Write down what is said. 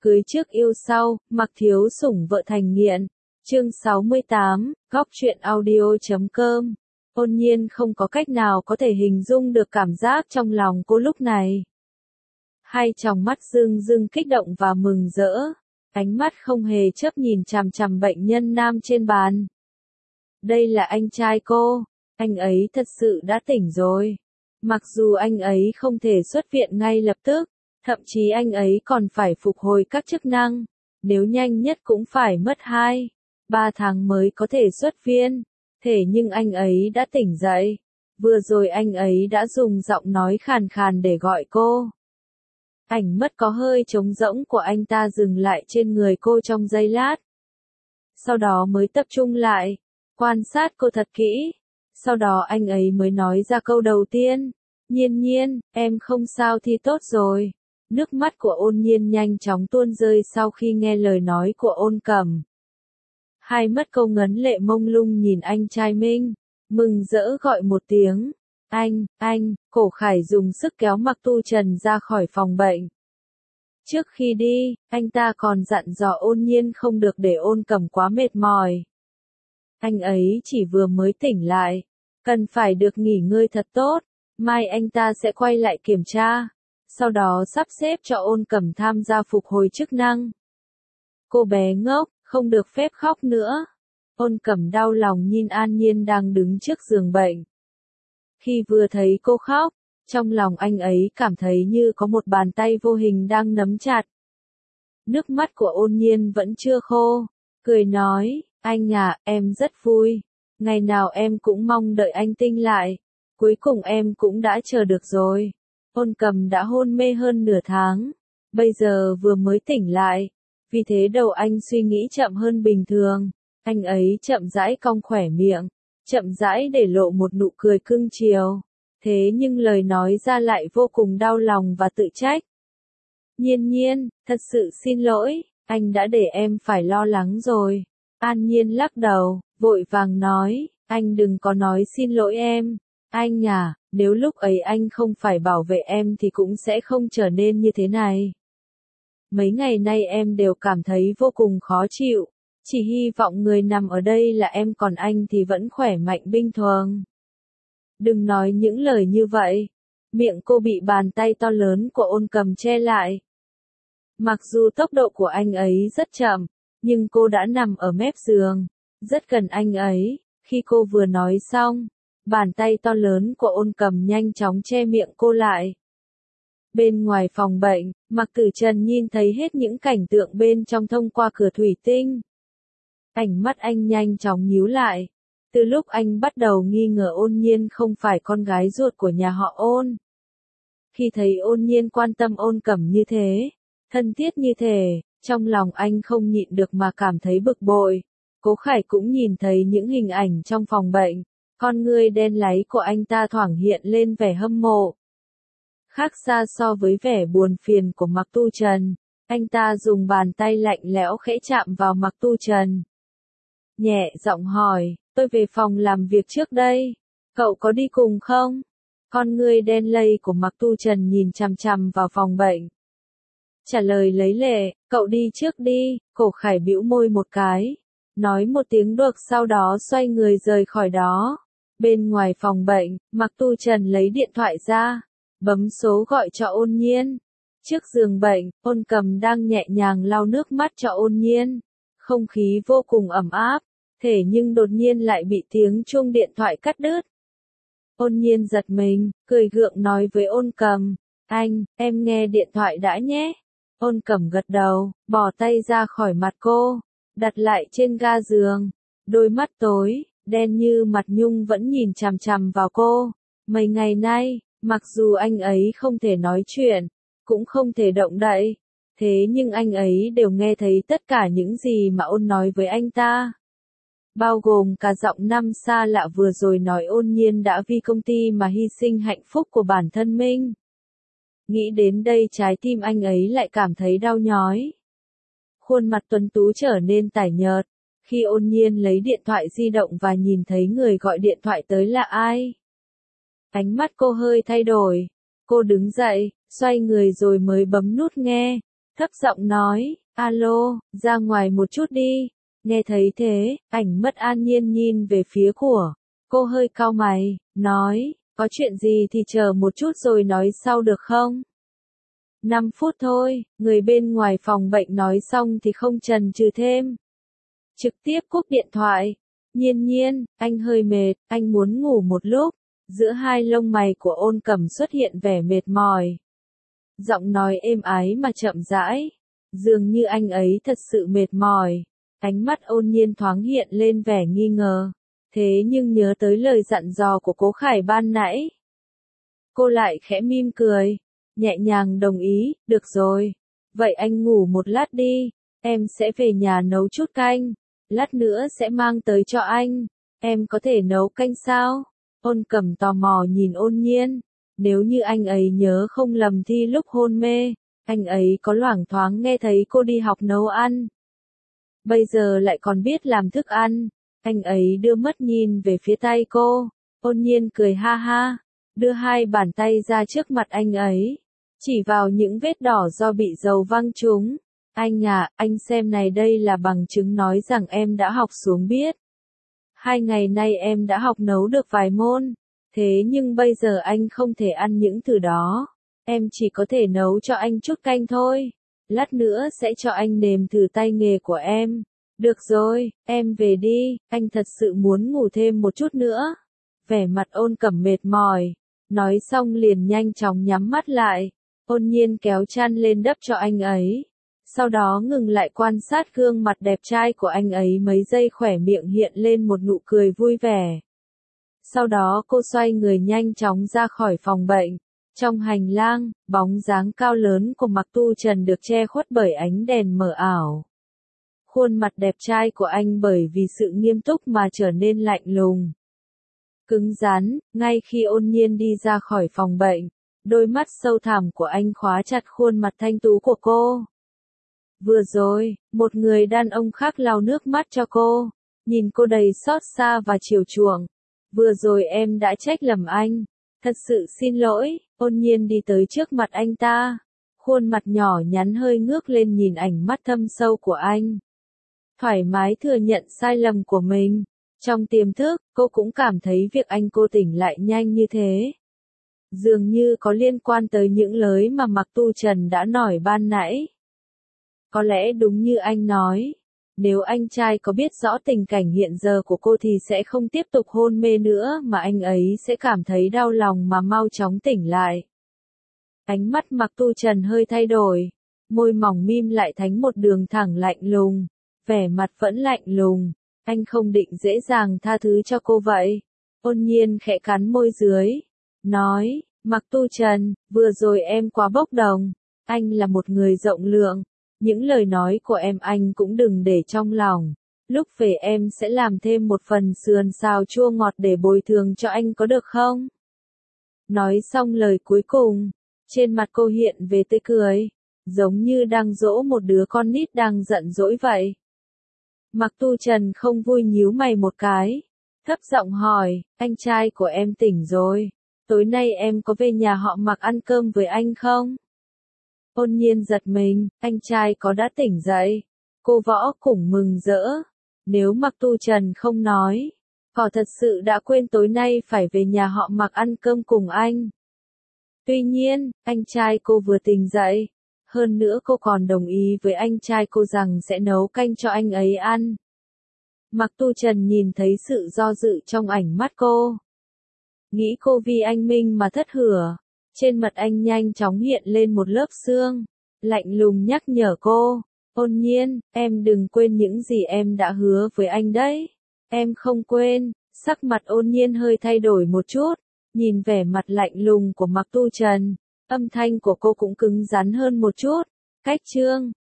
Cưới trước yêu sau, mặc thiếu sủng vợ thành nghiện. Chương 68, góc truyện audio.com. Ôn Nhiên không có cách nào có thể hình dung được cảm giác trong lòng cô lúc này. Hai tròng mắt rưng rưng kích động và mừng rỡ, ánh mắt không hề chớp nhìn chằm chằm bệnh nhân nam trên bàn. Đây là anh trai cô, anh ấy thật sự đã tỉnh rồi. Mặc dù anh ấy không thể xuất viện ngay lập tức, thậm chí anh ấy còn phải phục hồi các chức năng, nếu nhanh nhất cũng phải mất 2-3 tháng mới có thể xuất viện. Thế nhưng anh ấy đã tỉnh dậy, vừa rồi anh ấy đã dùng giọng nói khàn khàn để gọi cô. Ánh mắt có hơi trống rỗng của anh ta dừng lại trên người cô trong giây lát. Sau đó mới tập trung lại, quan sát cô thật kỹ. Sau đó anh ấy mới nói ra câu đầu tiên. Nhiên Nhiên, em không sao thì tốt rồi. Nước mắt của Ôn Nhiên nhanh chóng tuôn rơi sau khi nghe lời nói của Ôn Cẩm. Hai mắt câu ngấn lệ mông lung nhìn anh trai mình, mừng rỡ gọi một tiếng. Anh, Cổ Khải dùng sức kéo Mạc Tu Trần ra khỏi phòng bệnh. Trước khi đi, anh ta còn dặn dò Ôn Nhiên không được để Ôn Cẩm quá mệt mỏi. Anh ấy chỉ vừa mới tỉnh lại, cần phải được nghỉ ngơi thật tốt, mai anh ta sẽ quay lại kiểm tra, sau đó sắp xếp cho Ôn Cẩm tham gia phục hồi chức năng. Cô bé ngốc, không được phép khóc nữa. Ôn Cẩm đau lòng nhìn An Nhiên đang đứng trước giường bệnh. Khi vừa thấy cô khóc, trong lòng anh ấy cảm thấy như có một bàn tay vô hình đang nắm chặt. Nước mắt của Ôn Nhiên vẫn chưa khô, cười nói, anh à, em rất vui. Ngày nào em cũng mong đợi anh tinh lại. Cuối cùng em cũng đã chờ được rồi. Ôn Cẩm đã hôn mê hơn nửa tháng, bây giờ vừa mới tỉnh lại. Vì thế đầu anh suy nghĩ chậm hơn bình thường. Anh ấy chậm rãi cong khỏe miệng, chậm rãi để lộ một nụ cười cưng chiều. Thế nhưng lời nói ra lại vô cùng đau lòng và tự trách. Nhiên Nhiên, thật sự xin lỗi, anh đã để em phải lo lắng rồi. An Nhiên lắc đầu, vội vàng nói, anh đừng có nói xin lỗi em. Anh à, nếu lúc ấy anh không phải bảo vệ em thì cũng sẽ không trở nên như thế này. Mấy ngày nay em đều cảm thấy vô cùng khó chịu, chỉ hy vọng người nằm ở đây là em còn anh thì vẫn khỏe mạnh bình thường. Đừng nói những lời như vậy. Miệng cô bị bàn tay to lớn của Ôn Cẩm che lại. Mặc dù tốc độ của anh ấy rất chậm, nhưng cô đã nằm ở mép giường, rất gần anh ấy. Khi cô vừa nói xong, bàn tay to lớn của Ôn Cẩm nhanh chóng che miệng cô lại. Bên ngoài phòng bệnh, Mạc Tử Trần nhìn thấy hết những cảnh tượng bên trong thông qua cửa thủy tinh. Ánh mắt anh nhanh chóng nhíu lại. Từ lúc anh bắt đầu nghi ngờ Ôn Nhiên không phải con gái ruột của nhà họ Ôn. Khi thấy Ôn Nhiên quan tâm Ôn Cẩm như thế, thân thiết như thế, trong lòng anh không nhịn được mà cảm thấy bực bội. Cố Khải cũng nhìn thấy những hình ảnh trong phòng bệnh, con ngươi đen láy của anh ta thoảng hiện lên vẻ hâm mộ. Khác xa so với vẻ buồn phiền của Mạc Tu Trần, anh ta dùng bàn tay lạnh lẽo khẽ chạm vào Mạc Tu Trần. Nhẹ giọng hỏi, tôi về phòng làm việc trước đây, cậu có đi cùng không? Con ngươi đen lây của Mạc Tu Trần nhìn chằm chằm vào phòng bệnh. Trả lời lấy lệ, cậu đi trước đi. Cổ Khải bĩu môi một cái, nói một tiếng được sau đó xoay người rời khỏi đó. Bên ngoài phòng bệnh, Mạc Tu Trần lấy điện thoại ra, bấm số gọi cho Ôn Nhiên. Trước giường bệnh, Ôn Cẩm đang nhẹ nhàng lau nước mắt cho Ôn Nhiên. Không khí vô cùng ẩm áp, thế nhưng đột nhiên lại bị tiếng chuông điện thoại cắt đứt. Ôn Nhiên giật mình, cười gượng nói với Ôn Cẩm, anh, em nghe điện thoại đã nhé. Ôn Cẩm gật đầu, bỏ tay ra khỏi mặt cô, đặt lại trên ga giường. Đôi mắt tối, đen như mặt nhung vẫn nhìn chằm chằm vào cô. Mấy ngày nay, mặc dù anh ấy không thể nói chuyện, cũng không thể động đậy, thế nhưng anh ấy đều nghe thấy tất cả những gì mà Ôn nói với anh ta. Bao gồm cả giọng năm xa lạ vừa rồi nói Ôn Nhiên đã vì công ty mà hy sinh hạnh phúc của bản thân mình. Nghĩ đến đây trái tim anh ấy lại cảm thấy đau nhói. Khuôn mặt tuấn tú trở nên tái nhợt, khi Ôn Nhiên lấy điện thoại di động và nhìn thấy người gọi điện thoại tới là ai. Ánh mắt cô hơi thay đổi, cô đứng dậy, xoay người rồi mới bấm nút nghe. thấp giọng nói, alo, ra ngoài một chút đi. Nghe thấy thế, Ảnh Mất an nhiên nhìn về phía của cô hơi cau mày, nói, có chuyện gì thì chờ một chút rồi nói sau được không? 5 phút thôi, người bên ngoài phòng bệnh nói xong thì không chần chừ thêm. Trực tiếp cúp điện thoại. Nhiên nhiên, anh hơi mệt, anh muốn ngủ một lúc. Giữa hai lông mày của Ôn Cẩm xuất hiện vẻ mệt mỏi. Giọng nói êm ái mà chậm rãi. Dường như anh ấy thật sự mệt mỏi. Ánh mắt Ôn Nhiên thoáng hiện lên vẻ nghi ngờ. Thế nhưng nhớ tới lời dặn dò của Cố Khải ban nãy. Cô lại khẽ mỉm cười. Nhẹ nhàng đồng ý, được rồi. Vậy anh ngủ một lát đi. Em sẽ về nhà nấu chút canh. Lát nữa sẽ mang tới cho anh. Em có thể nấu canh sao? Ôn Cẩm tò mò nhìn Ôn Nhiên. Nếu như anh ấy nhớ không lầm thì lúc hôn mê, anh ấy có loảng thoáng nghe thấy cô đi học nấu ăn. Bây giờ lại còn biết làm thức ăn. Anh ấy đưa mắt nhìn về phía tay cô. Ôn Nhiên cười ha ha, đưa hai bàn tay ra trước mặt anh ấy, chỉ vào những vết đỏ do bị dầu văng trúng. Anh à, anh xem này, đây là bằng chứng nói rằng em đã học xuống biết. 2 ngày nay em đã học nấu được vài môn. Thế nhưng bây giờ anh không thể ăn những thứ đó. Em chỉ có thể nấu cho anh chút canh thôi. Lát nữa sẽ cho anh nếm thử tay nghề của em. Được rồi, em về đi, anh thật sự muốn ngủ thêm một chút nữa. Vẻ mặt Ôn Cẩm mệt mỏi. Nói xong liền nhanh chóng nhắm mắt lại. Ôn Nhiên kéo chăn lên đắp cho anh ấy. Sau đó ngừng lại quan sát gương mặt đẹp trai của anh ấy mấy giây, khỏe miệng hiện lên một nụ cười vui vẻ. Sau đó cô xoay người nhanh chóng ra khỏi phòng bệnh. Trong hành lang, bóng dáng cao lớn của Mạc Tu Trần được che khuất bởi ánh đèn mờ ảo. Khuôn mặt đẹp trai của anh bởi vì sự nghiêm túc mà trở nên lạnh lùng, cứng rắn. Ngay khi Ôn Nhiên đi ra khỏi phòng bệnh, đôi mắt sâu thẳm của anh khóa chặt khuôn mặt thanh tú của cô. Vừa rồi, một người đàn ông khác lau nước mắt cho cô, nhìn cô đầy xót xa và chiều chuộng. Vừa rồi em đã trách lầm anh. Thật sự xin lỗi. Ôn Nhiên đi tới trước mặt anh ta. Khuôn mặt nhỏ nhắn hơi ngước lên nhìn ánh mắt thâm sâu của anh. Thoải mái thừa nhận sai lầm của mình. Trong tiềm thức, cô cũng cảm thấy việc anh cô tỉnh lại nhanh như thế dường như có liên quan tới những lời mà Mạc Tu Trần đã nói ban nãy. Có lẽ đúng như anh nói. Nếu anh trai có biết rõ tình cảnh hiện giờ của cô thì sẽ không tiếp tục hôn mê nữa, mà anh ấy sẽ cảm thấy đau lòng mà mau chóng tỉnh lại. Ánh mắt Mạc Tu Trần hơi thay đổi. Môi mỏng mím lại thành một đường thẳng lạnh lùng. Vẻ mặt vẫn lạnh lùng. Anh không định dễ dàng tha thứ cho cô vậy. Ôn Nhiên khẽ cắn môi dưới. Nói, Mạc Tu Trần, vừa rồi em quá bốc đồng. Anh là một người rộng lượng. Những lời nói của em anh cũng đừng để trong lòng. Lúc về em sẽ làm thêm một phần sườn xào chua ngọt để bồi thường cho anh có được không? Nói xong lời cuối cùng, trên mặt cô hiện về tươi cười, giống như đang dỗ một đứa con nít đang giận dỗi vậy. Mạc Tu Trần không vui nhíu mày một cái, thấp giọng hỏi, anh trai của em tỉnh rồi, tối nay em có về nhà họ Mạc ăn cơm với anh không? Ôn Nhiên giật mình, anh trai có đã tỉnh dậy. Cô Võ cũng mừng rỡ. Nếu Mạc Tu Trần không nói, họ thật sự đã quên tối nay phải về nhà họ Mạc ăn cơm cùng anh. Tuy nhiên, anh trai cô vừa tỉnh dậy. Hơn nữa cô còn đồng ý với anh trai cô rằng sẽ nấu canh cho anh ấy ăn. Mạc Tu Trần nhìn thấy sự do dự trong ánh mắt cô. Nghĩ cô vì anh Minh mà thất hứa. Trên mặt anh nhanh chóng hiện lên một lớp sương. Lạnh lùng nhắc nhở cô. Ôn Nhiên, em đừng quên những gì em đã hứa với anh đấy. Em không quên. Sắc mặt Ôn Nhiên hơi thay đổi một chút. Nhìn vẻ mặt lạnh lùng của Mạc Tu Trần. Âm thanh của cô cũng cứng rắn hơn một chút. Cách chương